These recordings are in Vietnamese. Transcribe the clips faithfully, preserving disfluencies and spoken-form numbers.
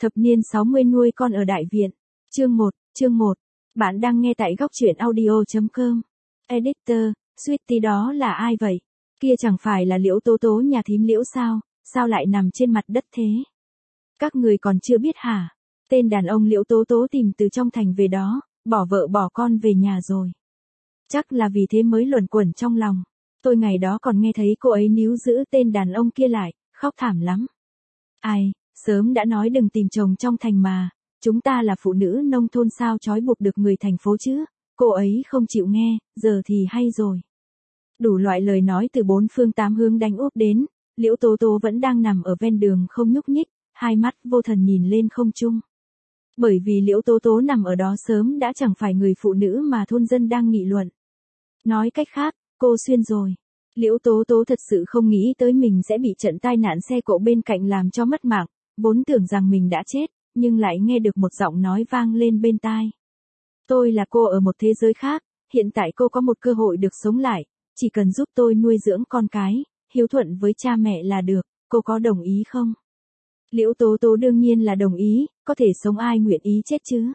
Thập niên sáu mươi nuôi con ở đại viện. Chương một, chương một. Bạn đang nghe tại góc truyện audio chấm com. Editor, Sweetie đó là ai vậy? Kia chẳng phải là Liễu Tố Tố nhà thím Liễu sao, sao lại nằm trên mặt đất thế? Các người còn chưa biết hả? Tên đàn ông Liễu Tố Tố tìm từ trong thành về đó, bỏ vợ bỏ con về nhà rồi. Chắc là vì thế mới luẩn quẩn trong lòng. Tôi ngày đó còn nghe thấy cô ấy níu giữ tên đàn ông kia lại, khóc thảm lắm. Ai, sớm đã nói đừng tìm chồng trong thành mà, chúng ta là phụ nữ nông thôn sao trói buộc được người thành phố chứ, cô ấy không chịu nghe, giờ thì hay rồi. Đủ loại lời nói từ bốn phương tám hướng đánh úp đến, Liễu Tố Tố vẫn đang nằm ở ven đường không nhúc nhích, hai mắt vô thần nhìn lên không trung. Bởi vì Liễu Tố Tố nằm ở đó sớm đã chẳng phải người phụ nữ mà thôn dân đang nghị luận. Nói cách khác, cô xuyên rồi. Liễu Tố Tố thật sự không nghĩ tới mình sẽ bị trận tai nạn xe cộ bên cạnh làm cho mất mạng, vốn tưởng rằng mình đã chết, nhưng lại nghe được một giọng nói vang lên bên tai. Tôi là cô ở một thế giới khác, hiện tại cô có một cơ hội được sống lại, chỉ cần giúp tôi nuôi dưỡng con cái, hiếu thuận với cha mẹ là được, cô có đồng ý không? Liễu Tố Tố đương nhiên là đồng ý, có thể sống ai nguyện ý chết chứ.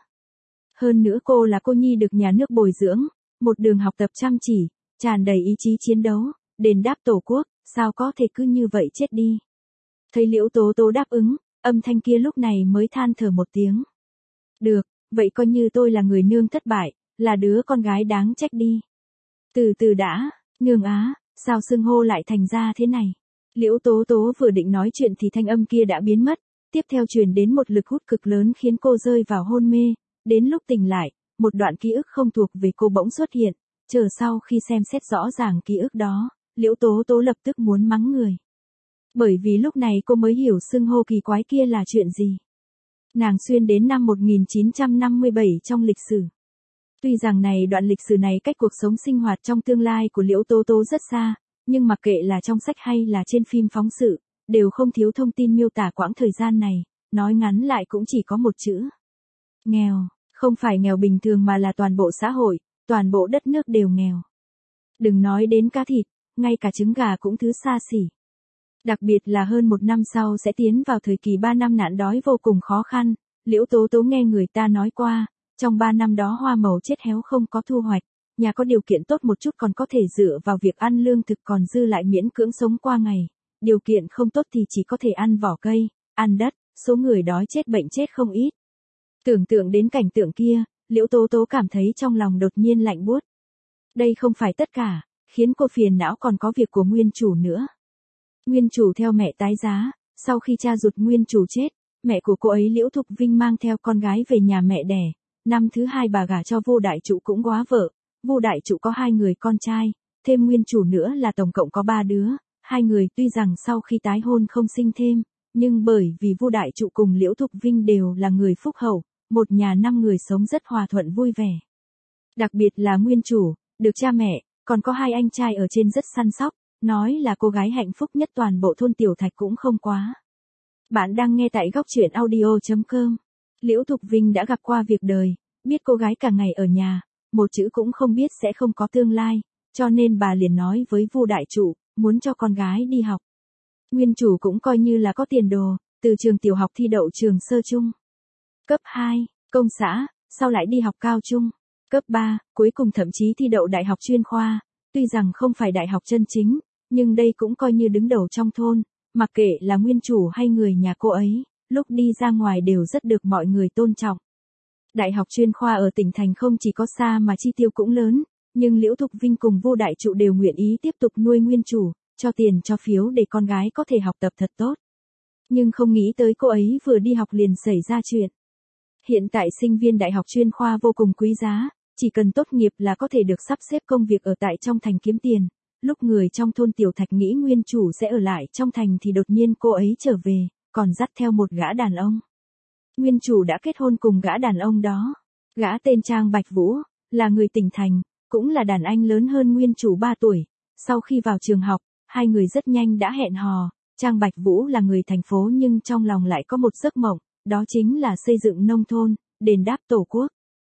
Hơn nữa cô là cô nhi được nhà nước bồi dưỡng, một đường học tập chăm chỉ, tràn đầy ý chí chiến đấu, đền đáp tổ quốc, sao có thể cứ như vậy chết đi. Thấy Liễu Tố Tố đáp ứng, âm thanh kia lúc này mới than thở một tiếng. Được, vậy coi như tôi là người nương thất bại, là đứa con gái đáng trách đi. Từ từ đã, nương á, sao xưng hô lại thành ra thế này? Liễu Tố Tố vừa định nói chuyện thì thanh âm kia đã biến mất, tiếp theo truyền đến một lực hút cực lớn khiến cô rơi vào hôn mê, đến lúc tỉnh lại, một đoạn ký ức không thuộc về cô bỗng xuất hiện, chờ sau khi xem xét rõ ràng ký ức đó, Liễu Tố Tố lập tức muốn mắng người. Bởi vì lúc này cô mới hiểu xưng hô kỳ quái kia là chuyện gì. Nàng xuyên đến năm một nghìn chín trăm năm mươi bảy trong lịch sử. Tuy rằng này đoạn lịch sử này cách cuộc sống sinh hoạt trong tương lai của Liễu Tố Tố rất xa, nhưng mặc kệ là trong sách hay là trên phim phóng sự, đều không thiếu thông tin miêu tả quãng thời gian này, nói ngắn lại cũng chỉ có một chữ. Nghèo, không phải nghèo bình thường mà là toàn bộ xã hội, toàn bộ đất nước đều nghèo. Đừng nói đến cá thịt, ngay cả trứng gà cũng thứ xa xỉ. Đặc biệt là hơn một năm sau sẽ tiến vào thời kỳ ba năm nạn đói vô cùng khó khăn, Liễu Tố Tố nghe người ta nói qua, trong ba năm đó hoa màu chết héo không có thu hoạch, nhà có điều kiện tốt một chút còn có thể dựa vào việc ăn lương thực còn dư lại miễn cưỡng sống qua ngày, điều kiện không tốt thì chỉ có thể ăn vỏ cây, ăn đất, số người đói chết bệnh chết không ít. Tưởng tượng đến cảnh tượng kia, Liễu Tố Tố cảm thấy trong lòng đột nhiên lạnh buốt. Đây không phải tất cả, khiến cô phiền não còn có việc của nguyên chủ nữa. Nguyên chủ theo mẹ tái giá, sau khi cha ruột nguyên chủ chết, mẹ của cô ấy Liễu Thục Vinh mang theo con gái về nhà mẹ đẻ, năm thứ hai bà gả cho Vu Đại Trụ cũng góa vợ, Vu Đại Trụ có hai người con trai, thêm nguyên chủ nữa là tổng cộng có ba đứa, hai người tuy rằng sau khi tái hôn không sinh thêm, nhưng bởi vì Vu Đại Trụ cùng Liễu Thục Vinh đều là người phúc hậu, một nhà năm người sống rất hòa thuận vui vẻ. Đặc biệt là nguyên chủ, được cha mẹ, còn có hai anh trai ở trên rất săn sóc, nói là cô gái hạnh phúc nhất toàn bộ thôn Tiểu Thạch cũng không quá. Bạn đang nghe tại góc truyện audio chấm com. Liễu Thục Vinh đã gặp qua việc đời, biết cô gái cả ngày ở nhà, một chữ cũng không biết sẽ không có tương lai, cho nên bà liền nói với Vu Đại Trụ, muốn cho con gái đi học. Nguyên chủ cũng coi như là có tiền đồ, từ trường tiểu học thi đậu trường sơ trung, cấp hai, công xã, sau lại đi học cao trung, cấp ba, cuối cùng thậm chí thi đậu đại học chuyên khoa, tuy rằng không phải đại học chân chính, nhưng đây cũng coi như đứng đầu trong thôn, mặc kệ là nguyên chủ hay người nhà cô ấy, lúc đi ra ngoài đều rất được mọi người tôn trọng. Đại học chuyên khoa ở tỉnh thành không chỉ có xa mà chi tiêu cũng lớn, nhưng Liễu Thục Vinh cùng Vu Đại Trụ đều nguyện ý tiếp tục nuôi nguyên chủ, cho tiền cho phiếu để con gái có thể học tập thật tốt. Nhưng không nghĩ tới cô ấy vừa đi học liền xảy ra chuyện. Hiện tại sinh viên đại học chuyên khoa vô cùng quý giá, chỉ cần tốt nghiệp là có thể được sắp xếp công việc ở tại trong thành kiếm tiền. Lúc người trong thôn Tiểu Thạch nghĩ nguyên chủ sẽ ở lại trong thành thì đột nhiên cô ấy trở về, còn dắt theo một gã đàn ông. Nguyên chủ đã kết hôn cùng gã đàn ông đó. Gã tên Trang Bạch Vũ, là người tỉnh thành, cũng là đàn anh lớn hơn nguyên chủ ba tuổi. Sau khi vào trường học, hai người rất nhanh đã hẹn hò. Trang Bạch Vũ là người thành phố nhưng trong lòng lại có một giấc mộng, đó chính là xây dựng nông thôn, đền đáp tổ quốc.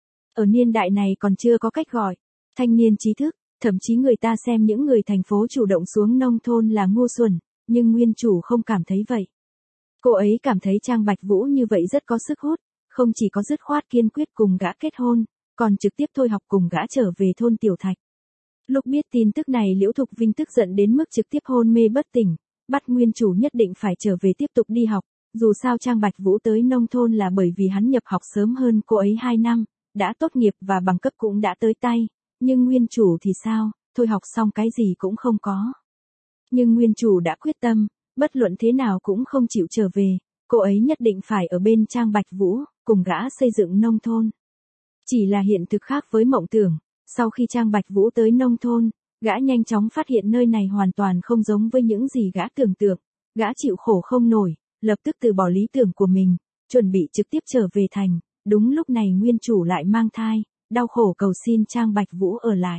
Ở niên đại này còn chưa có cách gọi thanh niên trí thức, thậm chí người ta xem những người thành phố chủ động xuống nông thôn là ngu xuẩn, nhưng nguyên chủ không cảm thấy vậy. Cô ấy cảm thấy Trang Bạch Vũ như vậy rất có sức hút, không chỉ có dứt khoát kiên quyết cùng gã kết hôn, còn trực tiếp thôi học cùng gã trở về thôn Tiểu Thạch. Lúc biết tin tức này Liễu Thục Vinh tức giận đến mức trực tiếp hôn mê bất tỉnh, bắt nguyên chủ nhất định phải trở về tiếp tục đi học, dù sao Trang Bạch Vũ tới nông thôn là bởi vì hắn nhập học sớm hơn cô ấy hai năm, đã tốt nghiệp và bằng cấp cũng đã tới tay, nhưng nguyên chủ thì sao, thôi học xong cái gì cũng không có. Nhưng nguyên chủ đã quyết tâm, bất luận thế nào cũng không chịu trở về, cô ấy nhất định phải ở bên Trang Bạch Vũ, cùng gã xây dựng nông thôn. Chỉ là hiện thực khác với mộng tưởng, sau khi Trang Bạch Vũ tới nông thôn, gã nhanh chóng phát hiện nơi này hoàn toàn không giống với những gì gã tưởng tượng, gã chịu khổ không nổi, lập tức từ bỏ lý tưởng của mình, chuẩn bị trực tiếp trở về thành, đúng lúc này nguyên chủ lại mang thai, đau khổ cầu xin Trang Bạch Vũ ở lại.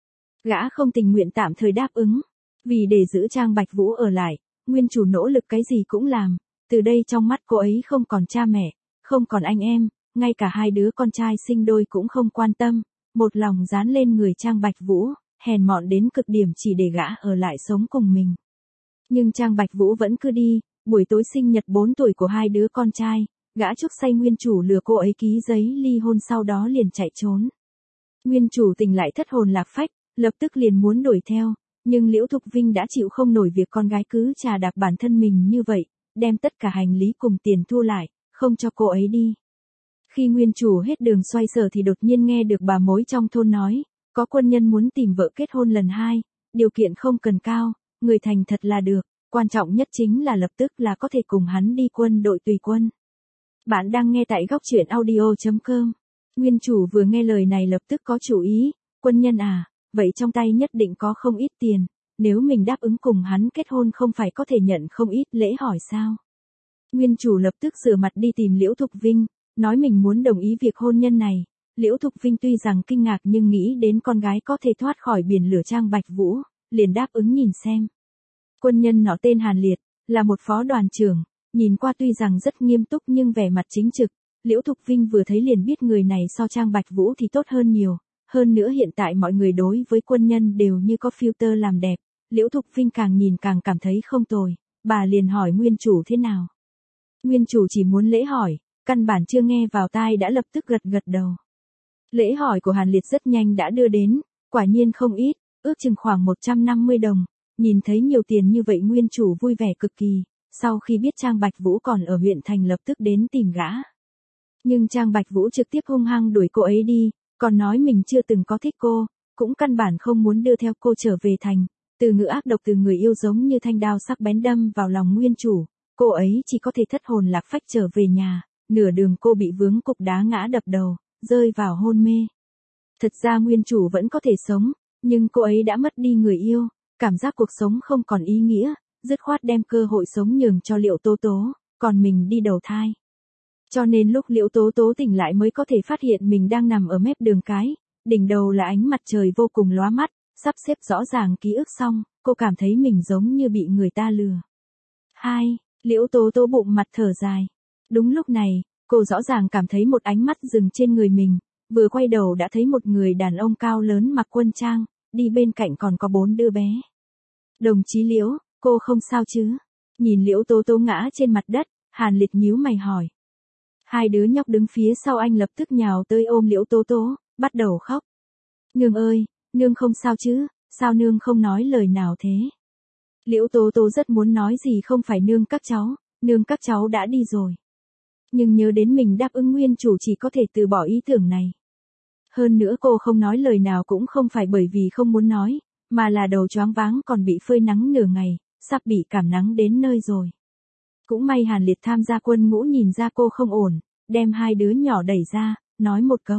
Gã không tình nguyện tạm thời đáp ứng, vì để giữ Trang Bạch Vũ ở lại, nguyên chủ nỗ lực cái gì cũng làm, từ đây trong mắt cô ấy không còn cha mẹ, không còn anh em, ngay cả hai đứa con trai sinh đôi cũng không quan tâm, một lòng dán lên người Trang Bạch Vũ, hèn mọn đến cực điểm chỉ để gã ở lại sống cùng mình. Nhưng Trang Bạch Vũ vẫn cứ đi, buổi tối sinh nhật bốn tuổi của hai đứa con trai, gã chuốc say nguyên chủ lừa cô ấy ký giấy ly hôn sau đó liền chạy trốn. Nguyên chủ tỉnh lại thất hồn lạc phách, lập tức liền muốn đuổi theo, nhưng Liễu Thục Vinh đã chịu không nổi việc con gái cứ chà đạp bản thân mình như vậy, đem tất cả hành lý cùng tiền thu lại, không cho cô ấy đi. Khi nguyên chủ hết đường xoay sở thì đột nhiên nghe được bà mối trong thôn nói, có quân nhân muốn tìm vợ kết hôn lần hai, điều kiện không cần cao, người thành thật là được, quan trọng nhất chính là lập tức là có thể cùng hắn đi quân đội tùy quân. Bạn đang nghe tại góc truyện audio chấm com. Nguyên chủ vừa nghe lời này lập tức có chủ ý, quân nhân à, vậy trong tay nhất định có không ít tiền, nếu mình đáp ứng cùng hắn kết hôn không phải có thể nhận không ít lễ hỏi sao. Nguyên chủ lập tức rửa mặt đi tìm Liễu Thục Vinh, nói mình muốn đồng ý việc hôn nhân này. Liễu Thục Vinh tuy rằng kinh ngạc nhưng nghĩ đến con gái có thể thoát khỏi biển lửa Trang Bạch Vũ, liền đáp ứng nhìn xem. Quân nhân nọ tên Hàn Liệt, là một phó đoàn trưởng, nhìn qua tuy rằng rất nghiêm túc nhưng vẻ mặt chính trực, Liễu Thục Vinh vừa thấy liền biết người này so Trang Bạch Vũ thì tốt hơn nhiều, hơn nữa hiện tại mọi người đối với quân nhân đều như có filter làm đẹp, Liễu Thục Vinh càng nhìn càng cảm thấy không tồi, bà liền hỏi nguyên chủ thế nào. Nguyên chủ chỉ muốn lễ hỏi, căn bản chưa nghe vào tai đã lập tức gật gật đầu. Lễ hỏi của Hàn Liệt rất nhanh đã đưa đến, quả nhiên không ít, ước chừng khoảng một trăm năm mươi đồng, nhìn thấy nhiều tiền như vậy nguyên chủ vui vẻ cực kỳ, sau khi biết Trang Bạch Vũ còn ở huyện thành lập tức đến tìm gã. Nhưng Trang Bạch Vũ trực tiếp hung hăng đuổi cô ấy đi, còn nói mình chưa từng có thích cô, cũng căn bản không muốn đưa theo cô trở về thành, từ ngữ ác độc từ người yêu giống như thanh đao sắc bén đâm vào lòng nguyên chủ, cô ấy chỉ có thể thất hồn lạc phách trở về nhà, nửa đường cô bị vướng cục đá ngã đập đầu, rơi vào hôn mê. Thật ra nguyên chủ vẫn có thể sống, nhưng cô ấy đã mất đi người yêu, cảm giác cuộc sống không còn ý nghĩa, dứt khoát đem cơ hội sống nhường cho Liễu Tố Tố, còn mình đi đầu thai. Cho nên lúc Liễu Tố Tố tỉnh lại mới có thể phát hiện mình đang nằm ở mép đường cái, đỉnh đầu là ánh mặt trời vô cùng lóa mắt, sắp xếp rõ ràng ký ức xong, cô cảm thấy mình giống như bị người ta lừa. Hai, Liễu Tố Tố bụng mặt thở dài. Đúng lúc này, cô rõ ràng cảm thấy một ánh mắt dừng trên người mình, vừa quay đầu đã thấy một người đàn ông cao lớn mặc quân trang, đi bên cạnh còn có bốn đứa bé. Đồng chí Liễu, cô không sao chứ? Nhìn Liễu Tố Tố ngã trên mặt đất, Hàn Liệt nhíu mày hỏi. Hai đứa nhóc đứng phía sau anh lập tức nhào tới ôm Liễu Tố Tố, bắt đầu khóc. Nương ơi, nương không sao chứ, sao nương không nói lời nào thế? Liễu Tố Tố rất muốn nói gì không phải nương các cháu, nương các cháu đã đi rồi. Nhưng nhớ đến mình đáp ứng nguyên chủ chỉ có thể từ bỏ ý tưởng này. Hơn nữa cô không nói lời nào cũng không phải bởi vì không muốn nói, mà là đầu choáng váng còn bị phơi nắng nửa ngày, sắp bị cảm nắng đến nơi rồi. Cũng may Hàn Liệt tham gia quân ngũ nhìn ra cô không ổn, đem hai đứa nhỏ đẩy ra, nói một câu.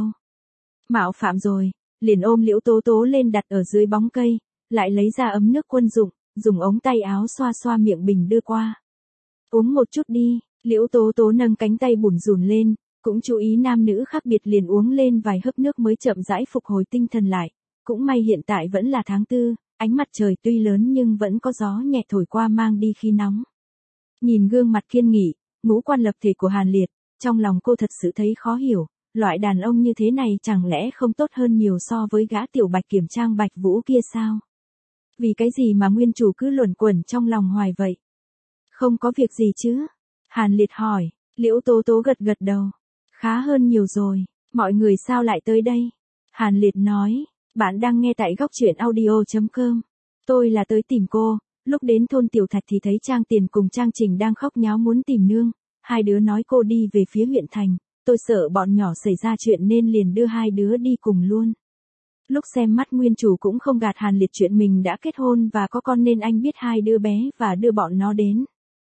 Mạo phạm rồi, liền ôm Liễu Tố Tố lên đặt ở dưới bóng cây, lại lấy ra ấm nước quân dụng, dùng ống tay áo xoa xoa miệng bình đưa qua. Uống một chút đi, Liễu Tố Tố nâng cánh tay bủn rủn lên, cũng chú ý nam nữ khác biệt liền uống lên vài hớp nước mới chậm rãi phục hồi tinh thần lại. Cũng may hiện tại vẫn là tháng tư, ánh mặt trời tuy lớn nhưng vẫn có gió nhẹ thổi qua mang đi khí nóng. Nhìn gương mặt kiên nghị, ngũ quan lập thể của Hàn Liệt, trong lòng cô thật sự thấy khó hiểu, loại đàn ông như thế này chẳng lẽ không tốt hơn nhiều so với gã tiểu bạch kiểm Trang Bạch Vũ kia sao? Vì cái gì mà nguyên chủ cứ luẩn quẩn trong lòng hoài vậy? Không có việc gì chứ? Hàn Liệt hỏi, Liễu Tố Tố gật gật đầu. Khá hơn nhiều rồi, mọi người sao lại tới đây? Hàn Liệt nói, bạn đang nghe tại góc truyện audio chấm com. Tôi là tới tìm cô, lúc đến thôn Tiểu Thạch thì thấy Trang Tiền cùng Trang Trình đang khóc nháo muốn tìm nương, hai đứa nói cô đi về phía huyện thành, tôi sợ bọn nhỏ xảy ra chuyện nên liền đưa hai đứa đi cùng luôn. Lúc xem mắt nguyên chủ cũng không gạt Hàn Liệt chuyện mình đã kết hôn và có con nên anh biết hai đứa bé và đưa bọn nó đến.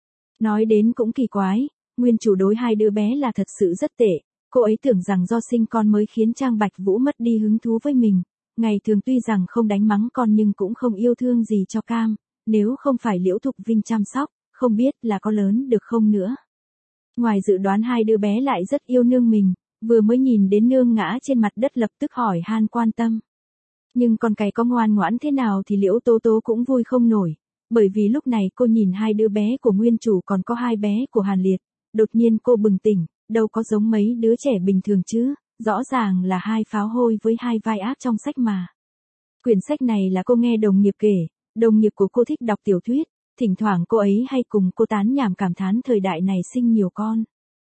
Nói đến cũng kỳ quái, nguyên chủ đối hai đứa bé là thật sự rất tệ, cô ấy tưởng rằng do sinh con mới khiến Trang Bạch Vũ mất đi hứng thú với mình, ngày thường tuy rằng không đánh mắng con nhưng cũng không yêu thương gì cho Cam, nếu không phải Liễu Thục Vinh chăm sóc, không biết là có lớn được không nữa. Ngoài dự đoán hai đứa bé lại rất yêu nương mình, vừa mới nhìn đến nương ngã trên mặt đất lập tức hỏi han quan tâm. Nhưng con cái có ngoan ngoãn thế nào thì Liễu Tố Tố cũng vui không nổi, bởi vì lúc này cô nhìn hai đứa bé của nguyên chủ còn có hai bé của Hàn Liệt, đột nhiên cô bừng tỉnh, đâu có giống mấy đứa trẻ bình thường chứ, rõ ràng là hai pháo hôi với hai vai ác trong sách mà. Quyển sách này là cô nghe đồng nghiệp kể, đồng nghiệp của cô thích đọc tiểu thuyết, thỉnh thoảng cô ấy hay cùng cô tán nhảm cảm thán thời đại này sinh nhiều con.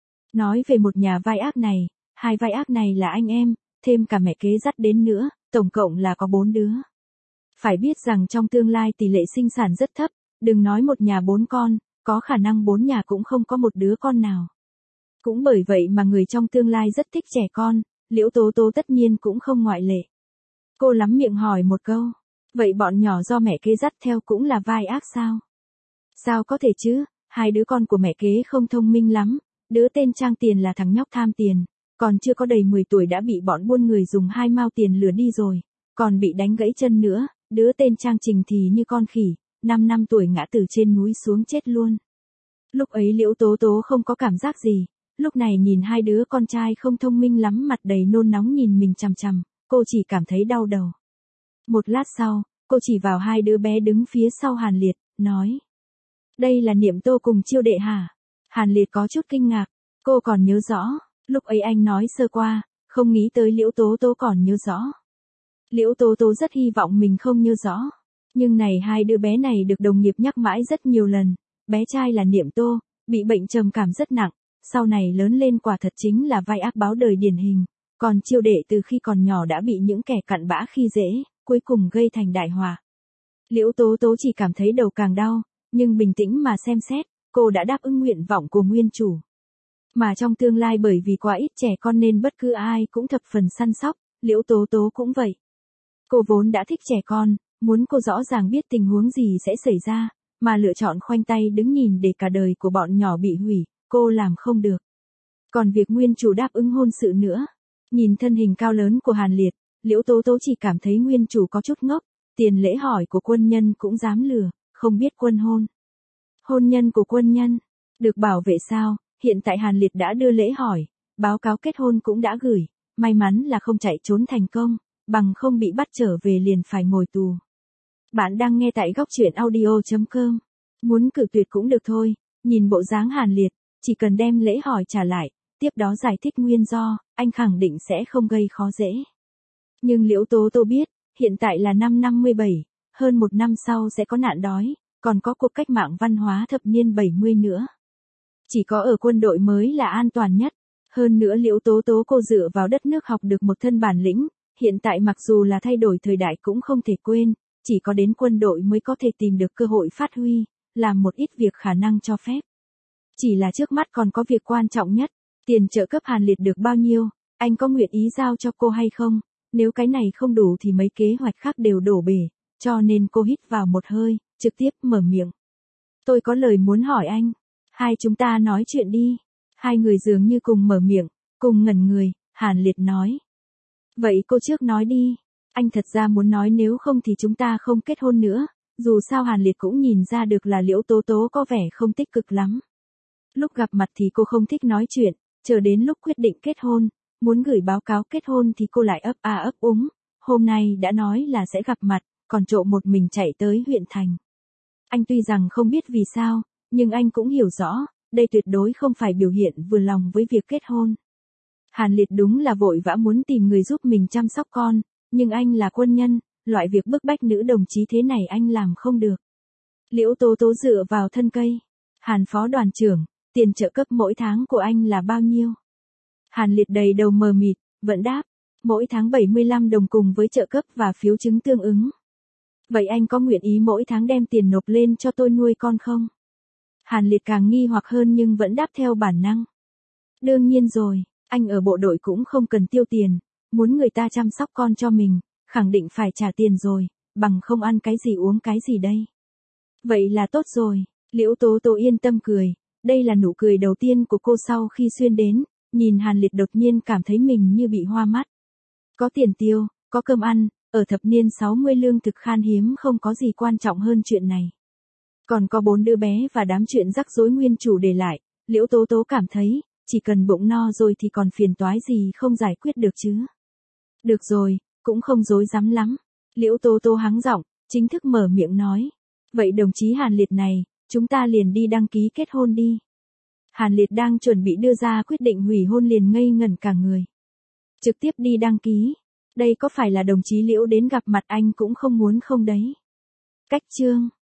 Nói về một nhà vai ác này, hai vai ác này là anh em, thêm cả mẹ kế dắt đến nữa, tổng cộng là có bốn đứa. Phải biết rằng trong tương lai tỷ lệ sinh sản rất thấp, đừng nói một nhà bốn con, có khả năng bốn nhà cũng không có một đứa con nào. Cũng bởi vậy mà người trong tương lai rất thích trẻ con, Liễu Tố Tố tất nhiên cũng không ngoại lệ. Cô lắm miệng hỏi một câu, vậy bọn nhỏ do mẹ kế dắt theo cũng là vai ác sao? Sao có thể chứ, hai đứa con của mẹ kế không thông minh lắm, đứa tên Trang Tiền là thằng nhóc tham tiền, còn chưa có đầy mười tuổi đã bị bọn buôn người dùng hai mao tiền lừa đi rồi, còn bị đánh gãy chân nữa, đứa tên Trang Trình thì như con khỉ, năm năm tuổi ngã từ trên núi xuống chết luôn. Lúc ấy Liễu Tố Tố không có cảm giác gì, lúc này nhìn hai đứa con trai không thông minh lắm mặt đầy nôn nóng nhìn mình chằm chằm, cô chỉ cảm thấy đau đầu. Một lát sau, cô chỉ vào hai đứa bé đứng phía sau Hàn Liệt, nói. Đây là Niệm Tô cùng Chiêu Đệ hả? Hàn Liệt có chút kinh ngạc, cô còn nhớ rõ, lúc ấy anh nói sơ qua, không nghĩ tới Liễu Tố Tố còn nhớ rõ. Liễu Tố Tố rất hy vọng mình không nhớ rõ, nhưng này hai đứa bé này được đồng nghiệp nhắc mãi rất nhiều lần, bé trai là Niệm Tô, bị bệnh trầm cảm rất nặng, sau này lớn lên quả thật chính là vai ác báo đời điển hình, còn Chiêu Đệ từ khi còn nhỏ đã bị những kẻ cặn bã khi dễ, cuối cùng gây thành đại họa. Liễu Tố Tố chỉ cảm thấy đầu càng đau, nhưng bình tĩnh mà xem xét, cô đã đáp ứng nguyện vọng của nguyên chủ. Mà trong tương lai bởi vì quá ít trẻ con nên bất cứ ai cũng thập phần săn sóc, Liễu Tố Tố cũng vậy. Cô vốn đã thích trẻ con, muốn cô rõ ràng biết tình huống gì sẽ xảy ra, mà lựa chọn khoanh tay đứng nhìn để cả đời của bọn nhỏ bị hủy, cô làm không được. Còn việc nguyên chủ đáp ứng hôn sự nữa, nhìn thân hình cao lớn của Hàn Liệt, Liễu Tố Tố chỉ cảm thấy nguyên chủ có chút ngốc, tiền lễ hỏi của quân nhân cũng dám lừa, không biết quân hôn. Hôn nhân của quân nhân, được bảo vệ sao, hiện tại Hàn Liệt đã đưa lễ hỏi, báo cáo kết hôn cũng đã gửi, may mắn là không chạy trốn thành công, bằng không bị bắt trở về liền phải ngồi tù. Bạn đang nghe tại góc truyện audio chấm com. Muốn cự tuyệt cũng được thôi, nhìn bộ dáng Hàn Liệt, chỉ cần đem lễ hỏi trả lại, tiếp đó giải thích nguyên do, anh khẳng định sẽ không gây khó dễ. Nhưng Liễu Tố Tố biết, hiện tại là năm năm mươi bảy, hơn một năm sau sẽ có nạn đói, còn có cuộc cách mạng văn hóa thập niên bảy mươi nữa. Chỉ có ở quân đội mới là an toàn nhất. Hơn nữa Liễu Tố Tố cô dựa vào đất nước học được một thân bản lĩnh, hiện tại mặc dù là thay đổi thời đại cũng không thể quên, chỉ có đến quân đội mới có thể tìm được cơ hội phát huy, làm một ít việc khả năng cho phép. Chỉ là trước mắt còn có việc quan trọng nhất, tiền trợ cấp Hàn Liệt được bao nhiêu, anh có nguyện ý giao cho cô hay không? Nếu cái này không đủ thì mấy kế hoạch khác đều đổ bể, cho nên cô hít vào một hơi, trực tiếp mở miệng. Tôi có lời muốn hỏi anh, hai chúng ta nói chuyện đi. Hai người dường như cùng mở miệng, cùng ngẩn người, Hàn Liệt nói. Vậy cô trước nói đi, anh thật ra muốn nói nếu không thì chúng ta không kết hôn nữa, dù sao Hàn Liệt cũng nhìn ra được là Liễu Tố Tố có vẻ không tích cực lắm. Lúc gặp mặt thì cô không thích nói chuyện, chờ đến lúc quyết định kết hôn, muốn gửi báo cáo kết hôn thì cô lại ấp a ấp úng, hôm nay đã nói là sẽ gặp mặt, còn trộm một mình chạy tới huyện thành. Anh tuy rằng không biết vì sao, nhưng anh cũng hiểu rõ, đây tuyệt đối không phải biểu hiện vừa lòng với việc kết hôn. Hàn Liệt đúng là vội vã muốn tìm người giúp mình chăm sóc con, nhưng anh là quân nhân, loại việc bức bách nữ đồng chí thế này anh làm không được. Liễu Tố Tố dựa vào thân cây. Hàn phó đoàn trưởng, tiền trợ cấp mỗi tháng của anh là bao nhiêu? Hàn Liệt đầy đầu mờ mịt, vẫn đáp, mỗi tháng bảy mươi lăm đồng cùng với trợ cấp và phiếu chứng tương ứng. Vậy anh có nguyện ý mỗi tháng đem tiền nộp lên cho tôi nuôi con không? Hàn Liệt càng nghi hoặc hơn nhưng vẫn đáp theo bản năng. Đương nhiên rồi, anh ở bộ đội cũng không cần tiêu tiền, muốn người ta chăm sóc con cho mình, khẳng định phải trả tiền rồi, bằng không ăn cái gì uống cái gì đây. Vậy là tốt rồi, Liễu Tố Tố yên tâm cười, đây là nụ cười đầu tiên của cô sau khi xuyên đến, nhìn Hàn Liệt đột nhiên cảm thấy mình như bị hoa mắt. Có tiền tiêu, có cơm ăn, ở thập niên sáu mươi lương thực khan hiếm không có gì quan trọng hơn chuyện này. Còn có bốn đứa bé và đám chuyện rắc rối nguyên chủ để lại, Liễu Tố Tố cảm thấy, chỉ cần bụng no rồi thì còn phiền toái gì không giải quyết được chứ. Được rồi, cũng không rối rắm lắm. Liễu Tố Tố hắng giọng, chính thức mở miệng nói. Vậy đồng chí Hàn Liệt này, chúng ta liền đi đăng ký kết hôn đi. Hàn Liệt đang chuẩn bị đưa ra quyết định hủy hôn liền ngây ngẩn cả người. Trực tiếp đi đăng ký. Đây có phải là đồng chí Liễu đến gặp mặt anh cũng không muốn không đấy. Cách chương.